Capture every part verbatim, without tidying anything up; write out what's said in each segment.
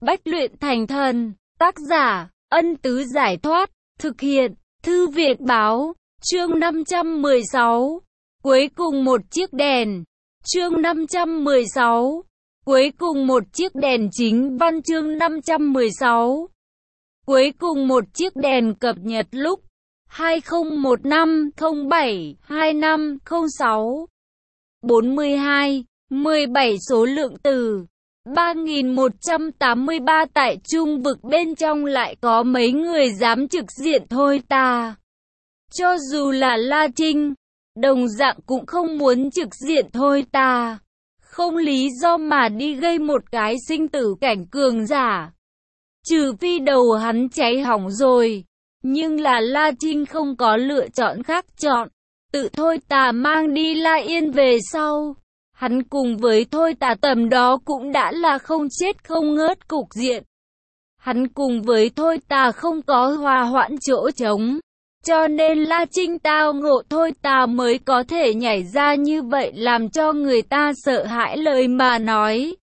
Bách luyện thành thần. Tác giả, Ân Tứ Giải Thoát. Thực hiện, Thư Việt Báo. Chương năm trăm mười sáu. Cuối cùng một chiếc đèn. Chương năm trăm mười sáu. Cuối cùng một chiếc đèn chính văn. Chương năm trăm mười sáu. Cuối cùng một chiếc đèn cập nhật lúc hai không một năm không bảy hai năm không sáu. bốn mươi hai, mười bảy số lượng từ ba nghìn một trăm tám mươi ba. Tại trung vực bên trong lại có mấy người dám trực diện thôi ta. Cho dù là La Trinh, đồng dạng cũng không muốn trực diện thôi ta. Không lý do mà đi gây một cái sinh tử cảnh cường giả. Trừ phi đầu hắn cháy hỏng rồi. Nhưng là La Trinh không có lựa chọn khác chọn. Tự thôi tà mang đi La Yên về sau. Hắn cùng với thôi tà tầm đó cũng đã là không chết không ngớt cục diện. Hắn cùng với thôi tà không có hòa hoãn chỗ trống. Cho nên La Trinh tao ngộ thôi tà mới có thể nhảy ra như vậy, làm cho người ta sợ hãi lời mà nói.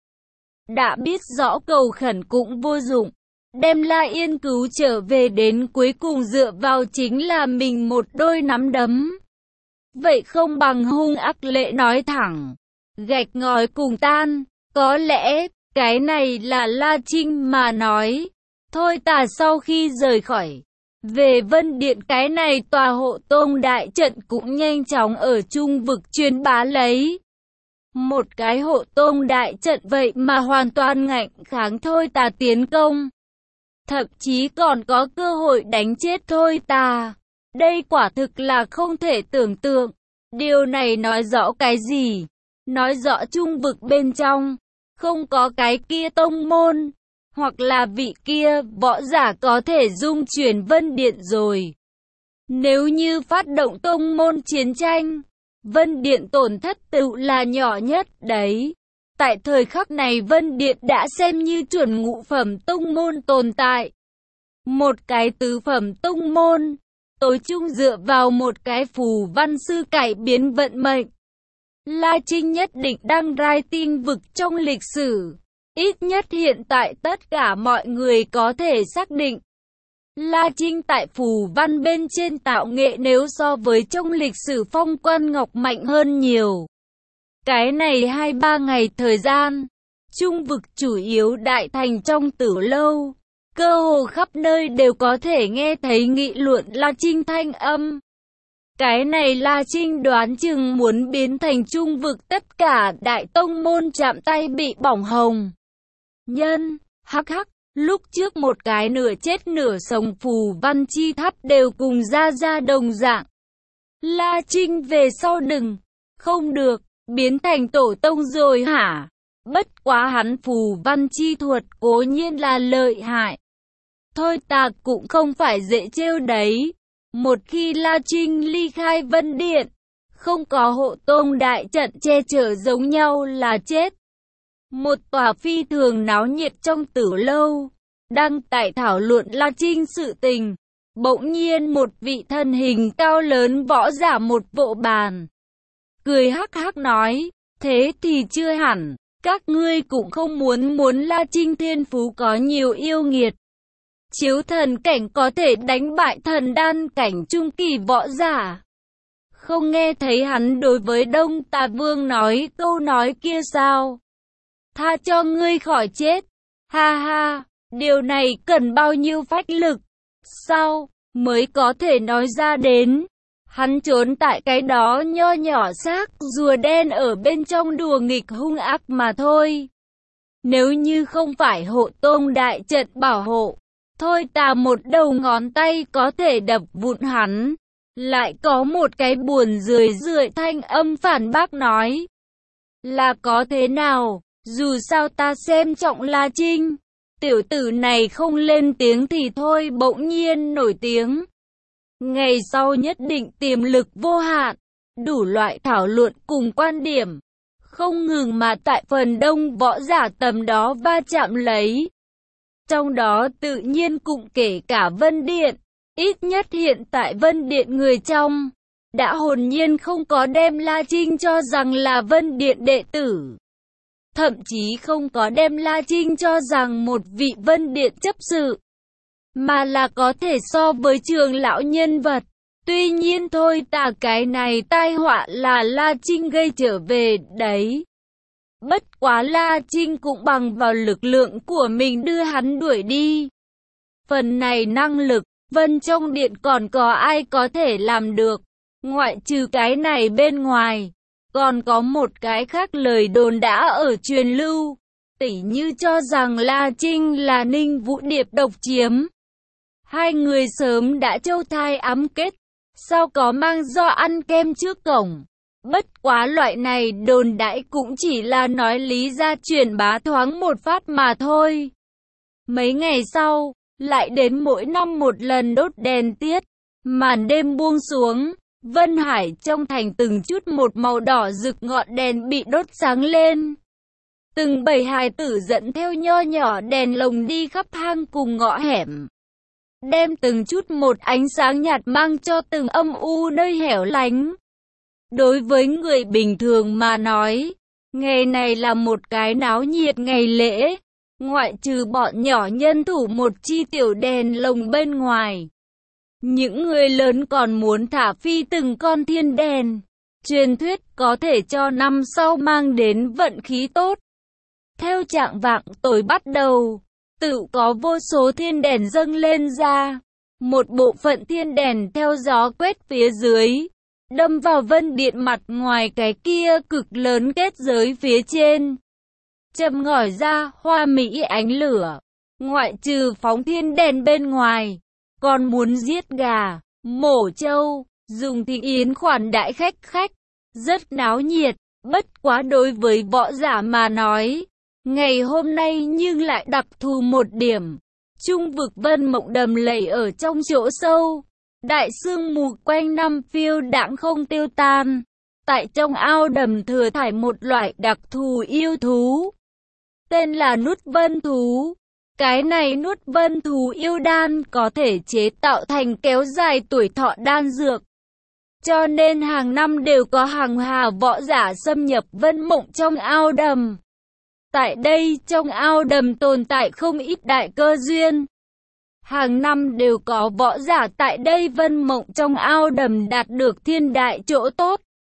Đã biết rõ cầu khẩn cũng vô dụng. Đem La Yên cứu trở về đến cuối cùng dựa vào chính là mình một đôi nắm đấm. Vậy không bằng hung ác lệ nói thẳng. Gạch ngói cùng tan. Có lẽ, cái này là La Trinh mà nói. Thôi tà sau khi rời khỏi về Vân Điện, cái này tòa hộ tông đại trận cũng nhanh chóng ở trung vực truyền bá lấy. Một cái hộ tông đại trận vậy mà hoàn toàn ngạnh kháng thôi tà tiến công. Thậm chí còn có cơ hội đánh chết thôi tà. Đây quả thực là không thể tưởng tượng. Điều này nói rõ cái gì? Nói rõ trung vực bên trong không có cái kia tông môn, hoặc là vị kia võ giả có thể dung chuyển Vân Điện rồi. Nếu như phát động tông môn chiến tranh, Vân Điện tổn thất tự là nhỏ nhất đấy. Tại thời khắc này Vân Điện đã xem như chuẩn ngũ phẩm tông môn tồn tại. Một cái tứ phẩm tông môn, tối chung dựa vào một cái phù văn sư cải biến vận mệnh. La Trinh nhất định đăng rai tin vực trong lịch sử. Ít nhất hiện tại tất cả mọi người có thể xác định. La Trinh tại phù văn bên trên tạo nghệ nếu so với trong lịch sử Phong Quan Ngọc mạnh hơn nhiều. Cái này hai ba ngày thời gian, trung vực chủ yếu đại thành trong Tử Lâu, cơ hồ khắp nơi đều có thể nghe thấy nghị luận La Trinh thanh âm. Cái này La Trinh đoán chừng muốn biến thành trung vực tất cả đại tông môn chạm tay bị bỏng hồng. Nhân, hắc hắc, lúc trước một cái nửa chết nửa sống phù văn chi tháp đều cùng ra ra đồng dạng. La Trinh về sau đừng, không được, biến thành tổ tông rồi hả? Bất quá hắn phù văn chi thuật cố nhiên là lợi hại. Thôi ta cũng không phải dễ trêu đấy. Một khi La Trinh ly khai Vân Điện, không có hộ tông đại trận che chở giống nhau là chết. Một tòa phi thường náo nhiệt trong Tử Lâu, đang tại thảo luận La Trinh sự tình. Bỗng nhiên một vị thân hình cao lớn võ giả một vỗ bàn. Cười hắc hắc nói, thế thì chưa hẳn, các ngươi cũng không muốn muốn La Trinh thiên phú có nhiều yêu nghiệt. Chiếu thần cảnh có thể đánh bại thần đan cảnh trung kỳ võ giả. Không nghe thấy hắn đối với Đông Tà Vương nói câu nói kia sao? Tha cho ngươi khỏi chết. Ha ha, điều này cần bao nhiêu phách lực, sao, mới có thể nói ra đến. Hắn trốn tại cái đó nho nhỏ xác rùa đen ở bên trong đùa nghịch hung ác mà thôi. Nếu như không phải hộ tông đại trận bảo hộ, thôi tà một đầu ngón tay có thể đập vụn hắn. Lại có một cái buồn rười rượi thanh âm phản bác nói. Là có thế nào, dù sao ta xem trọng La Trinh. Tiểu tử này không lên tiếng thì thôi bỗng nhiên nổi tiếng. Ngày sau nhất định tiềm lực vô hạn. Đủ loại thảo luận cùng quan điểm không ngừng mà tại phần đông võ giả tầm đó va chạm lấy. Trong đó tự nhiên cũng kể cả Vân Điện. Ít nhất hiện tại Vân Điện người trong đã hồn nhiên không có đem La Trinh cho rằng là Vân Điện đệ tử. thậm chí không có đem La Trinh cho rằng một vị Vân Điện chấp sự, mà là có thể so với Trường lão nhân vật. Tuy nhiên thôi ta cái này tai họa là La Trinh gây trở về đấy. Bất quá La Trinh cũng bằng vào lực lượng của mình đưa hắn đuổi đi. Phần này năng lực, Vân trong điện còn có ai có thể làm được, ngoại trừ cái này bên ngoài. Còn có một cái khác lời đồn đã ở truyền lưu, tỉ như cho rằng La Trinh là Ninh Vũ Điệp độc chiếm. Hai người sớm đã châu thai ám kết, sao có mang do ăn kem trước cổng. Bất quá loại này đồn đãi cũng chỉ là nói lý ra truyền bá thoáng một phát mà thôi. Mấy ngày sau, lại đến mỗi năm một lần đốt đèn tiết, màn đêm buông xuống. Vân Hải trong thành từng chút một màu đỏ rực ngọn đèn bị đốt sáng lên. Từng bầy hài tử dẫn theo nho nhỏ đèn lồng đi khắp hang cùng ngõ hẻm, đem từng chút một ánh sáng nhạt mang cho từng âm u nơi hẻo lánh. Đối với người bình thường mà nói, ngày này là một cái náo nhiệt ngày lễ, ngoại trừ bọn nhỏ nhân thủ một chi tiểu đèn lồng bên ngoài. Những người lớn còn muốn thả phi từng con thiên đèn, truyền thuyết có thể cho năm sau mang đến vận khí tốt. Theo trạng vạng tối bắt đầu, tự có vô số thiên đèn dâng lên ra. Một bộ phận thiên đèn theo gió quét phía dưới, đâm vào vân điện mặt ngoài cái kia cực lớn kết giới phía trên. Châm ngòi ra hoa mỹ ánh lửa, ngoại trừ phóng thiên đèn bên ngoài, còn muốn giết gà, mổ trâu, dùng thịt yến khoản đãi khách khách, rất náo nhiệt. Bất quá đối với võ giả mà nói, ngày hôm nay nhưng lại đặc thù một điểm. Trung vực vân mộng đầm lầy ở trong chỗ sâu, đại sương mù quanh năm phiêu đãng không tiêu tan. Tại trong ao đầm thừa thải một loại đặc thù yêu thú, tên là nuốt vân thú. Cái này nuốt vân thú yêu đan có thể chế tạo thành kéo dài tuổi thọ đan dược. Cho nên hàng năm đều có hàng hà võ giả xâm nhập vân mộng trong ao đầm. Tại đây trong ao đầm tồn tại không ít đại cơ duyên. Hàng năm đều có võ giả tại đây vân mộng trong ao đầm đạt được thiên đại chỗ tốt.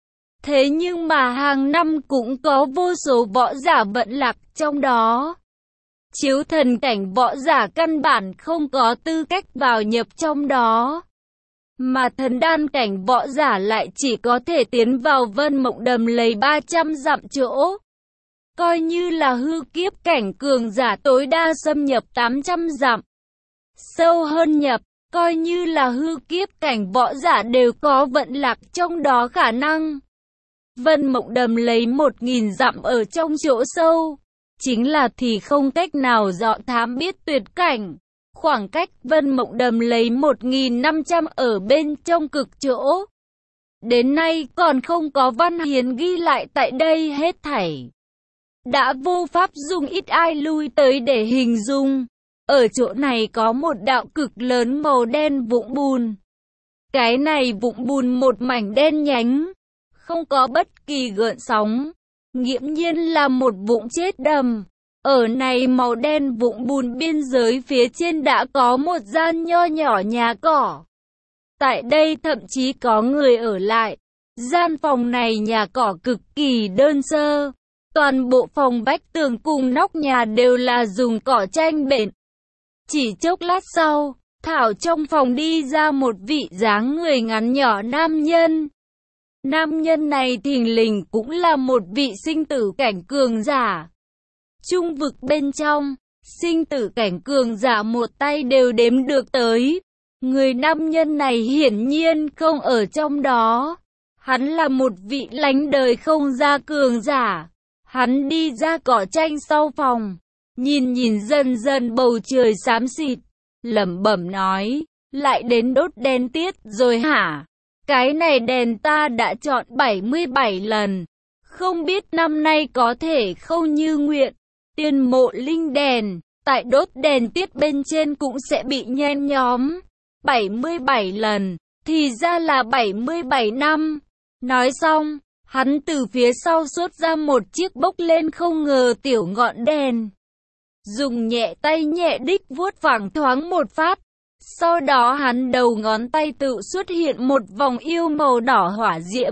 Thế nhưng mà hàng năm cũng có vô số võ giả vận lạc trong đó. Chiếu thần cảnh võ giả căn bản không có tư cách vào nhập trong đó. Mà thần đan cảnh võ giả lại chỉ có thể tiến vào vân mộng đầm lầy ba trăm dặm chỗ. Coi như là hư kiếp cảnh cường giả tối đa xâm nhập tám trăm dặm. Sâu hơn nhập, coi như là hư kiếp cảnh võ giả đều có vận lạc trong đó khả năng. Vân mộng đầm lấy một nghìn dặm ở trong chỗ sâu, chính là thì không cách nào dọ thám biết tuyệt cảnh. Khoảng cách vân mộng đầm lấy một nghìn năm trăm ở bên trong cực chỗ. Đến nay còn không có văn hiến ghi lại tại đây hết thảy. Đã vô pháp dùng ít ai lui tới để hình dung. Ở chỗ này có một đạo cực lớn màu đen vũng bùn. Cái này vũng bùn một mảnh đen nhánh, không có bất kỳ gợn sóng, nghiễm nhiên là một vũng chết đầm. Ở này màu đen vũng bùn biên giới phía trên đã có một gian nho nhỏ nhà cỏ. Tại đây thậm chí có người ở lại. Gian phòng này nhà cỏ cực kỳ đơn sơ. Toàn bộ phòng vách tường cùng nóc nhà đều là dùng cỏ tranh bện. Chỉ chốc lát sau, Thảo trong phòng đi ra một vị dáng người ngắn nhỏ nam nhân. Nam nhân này thình lình cũng là một vị sinh tử cảnh cường giả. Trung vực bên trong, sinh tử cảnh cường giả một tay đều đếm được tới. Người nam nhân này hiển nhiên không ở trong đó. Hắn là một vị lánh đời không ra cường giả. Hắn đi ra cỏ tranh sau phòng, nhìn nhìn dần dần bầu trời xám xịt, lẩm bẩm nói, lại đến đốt đèn tiết rồi hả? Cái này đèn ta đã chọn bảy mươi bảy lần, không biết năm nay có thể không như nguyện. Tiên mộ linh đèn, tại đốt đèn tiết bên trên cũng sẽ bị nhen nhóm. bảy mươi bảy lần, thì ra là bảy mươi bảy năm. Nói xong, Hắn từ phía sau xuất ra một chiếc bốc lên không ngờ tiểu ngọn đèn. Dùng nhẹ tay nhẹ đích vuốt vẳng thoáng một phát. Sau đó hắn đầu ngón tay tự xuất hiện một vòng yêu màu đỏ hỏa diễm.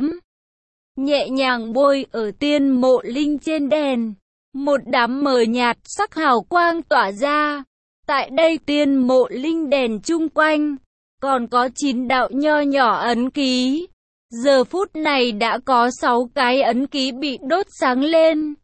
Nhẹ nhàng bôi ở tiên mộ linh trên đèn. Một đám mờ nhạt sắc hào quang tỏa ra. Tại đây tiên mộ linh đèn chung quanh, còn có chín đạo nho nhỏ ấn ký. Giờ phút này đã có sáu cái ấn ký bị đốt sáng lên.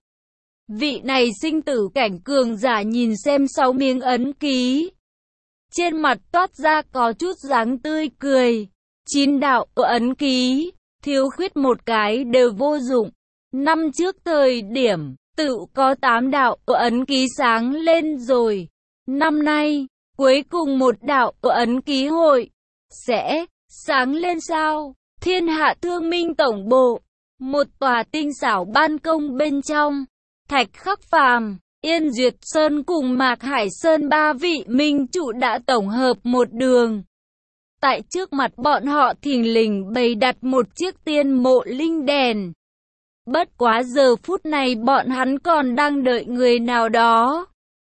Vị này sinh tử cảnh cường giả nhìn xem sáu miếng ấn ký. Trên mặt toát ra có chút dáng tươi cười. Chín đạo ấn ký, thiếu khuyết một cái đều vô dụng. Năm trước thời điểm, tự có tám đạo ấn ký sáng lên rồi. Năm nay, cuối cùng một đạo ấn ký hội sẽ sáng lên sao? Thiên Hạ Thương Minh Tổng Bộ, một tòa tinh xảo ban công bên trong, Thạch Khắc Phàm, Yên Duyệt Sơn cùng Mạc Hải Sơn ba vị minh chủ đã tổng hợp một đường. Tại trước mặt bọn họ thình lình bày đặt một chiếc tiên mộ linh đèn. Bất quá giờ phút này bọn hắn còn đang đợi người nào đó.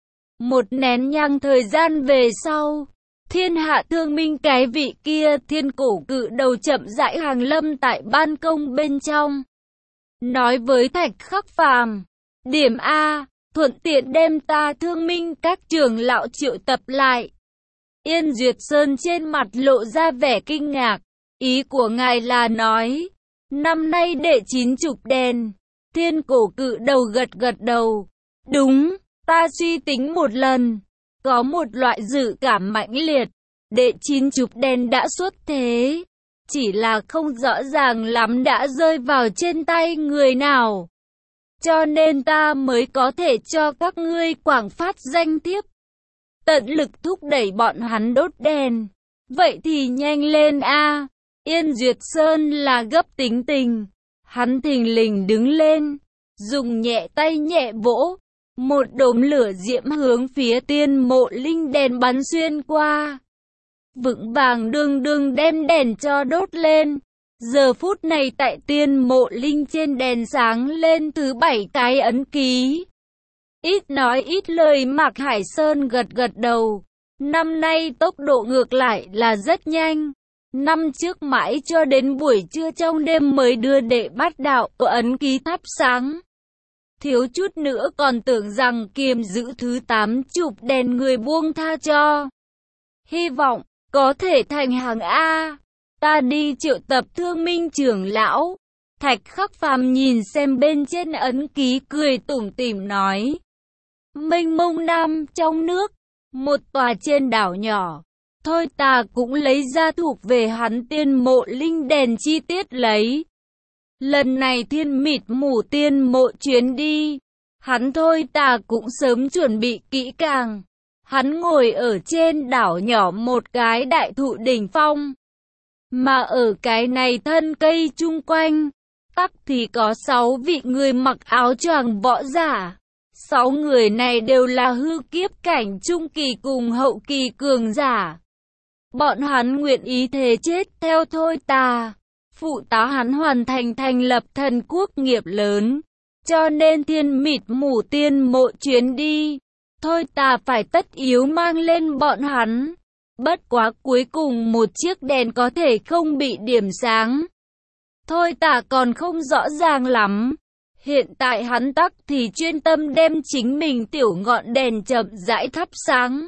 Một nén nhang thời gian về sau, Thiên Hạ Thương Minh cái vị kia thiên cổ cự đầu chậm rãi hàng lâm tại ban công bên trong. Nói với Thạch Khắc Phàm, điểm A, thuận tiện đem ta Thương Minh các trưởng lão triệu tập lại. Yên Duyệt Sơn trên mặt lộ ra vẻ kinh ngạc, ý của ngài là nói, năm nay đệ chín chục đèn. Thiên cổ cự đầu gật gật đầu, đúng, ta suy tính một lần. Có một loại dự cảm mãnh liệt, đệ chín chục đèn đã xuất thế, chỉ là không rõ ràng lắm đã rơi vào trên tay người nào. Cho nên ta mới có thể cho các ngươi quảng phát danh thiếp, tận lực thúc đẩy bọn hắn đốt đèn. Vậy thì nhanh lên a. Yên Duyệt Sơn là gấp tính tình, hắn thình lình đứng lên, dùng nhẹ tay nhẹ vỗ. Một đốm lửa diễm hướng phía tiên mộ linh đèn bắn xuyên qua. Vững vàng đương đương đem đèn cho đốt lên. Giờ phút này tại tiên mộ linh trên đèn sáng lên thứ bảy cái ấn ký. Ít nói ít lời Mạc Hải Sơn gật gật đầu. Năm nay tốc độ ngược lại là rất nhanh. Năm trước mãi cho đến buổi trưa trong đêm mới đưa đệ bát đạo ấn ký thắp sáng. Thiếu chút nữa còn tưởng rằng kiềm giữ thứ tám chục đèn người buông tha cho. Hy vọng có thể thành hàng A. Ta đi triệu tập Thương Minh trưởng lão. Thạch Khắc Phàm nhìn xem bên trên ấn ký cười tủm tỉm nói. Mênh mông nam trong nước, một tòa trên đảo nhỏ. Thôi ta cũng lấy ra thuộc về hắn tiên mộ linh đèn chi tiết lấy. Lần này thiên mịt mù tiên mộ chuyến đi, hắn thôi ta cũng sớm chuẩn bị kỹ càng. Hắn ngồi ở trên đảo nhỏ một cái đại thụ đỉnh phong. Mà ở cái này thân cây chung quanh, tắc thì có sáu vị người mặc áo choàng võ giả. Sáu người này đều là hư kiếp cảnh trung kỳ cùng hậu kỳ cường giả. Bọn hắn nguyện ý thề chết theo thôi ta. Phụ tá hắn hoàn thành thành lập thần quốc nghiệp lớn. Cho nên thiên mịt mù tiên mộ chuyến đi. Thôi ta phải tất yếu mang lên bọn hắn. Bất quá cuối cùng một chiếc đèn có thể không bị điểm sáng. Thôi ta còn không rõ ràng lắm. Hiện tại hắn tắc thì chuyên tâm đem chính mình tiểu ngọn đèn chậm rãi thắp sáng.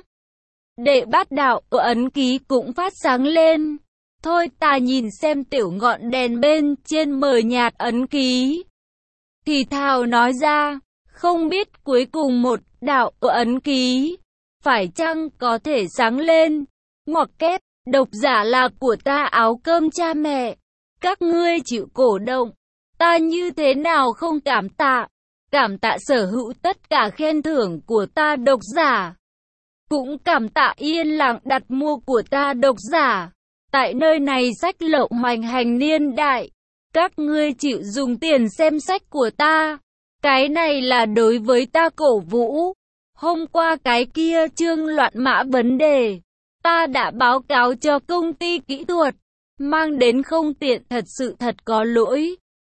Đệ bát đạo ấn ký cũng phát sáng lên. Thôi ta nhìn xem tiểu ngọn đèn bên trên mờ nhạt ấn ký. Thì thào nói ra, không biết cuối cùng một đạo ấn ký, phải chăng có thể sáng lên. Ngoặc kép, độc giả là của ta áo cơm cha mẹ. Các ngươi chịu cổ động, ta như thế nào không cảm tạ. Cảm tạ sở hữu tất cả khen thưởng của ta độc giả. Cũng cảm tạ yên lặng đặt mua của ta độc giả. Tại nơi này sách lậu hoành hành niên đại, các ngươi chịu dùng tiền xem sách của ta. Cái này là đối với ta cổ vũ. Hôm qua cái kia chương loạn mã vấn đề, ta đã báo cáo cho công ty kỹ thuật, mang đến không tiện thật sự thật có lỗi.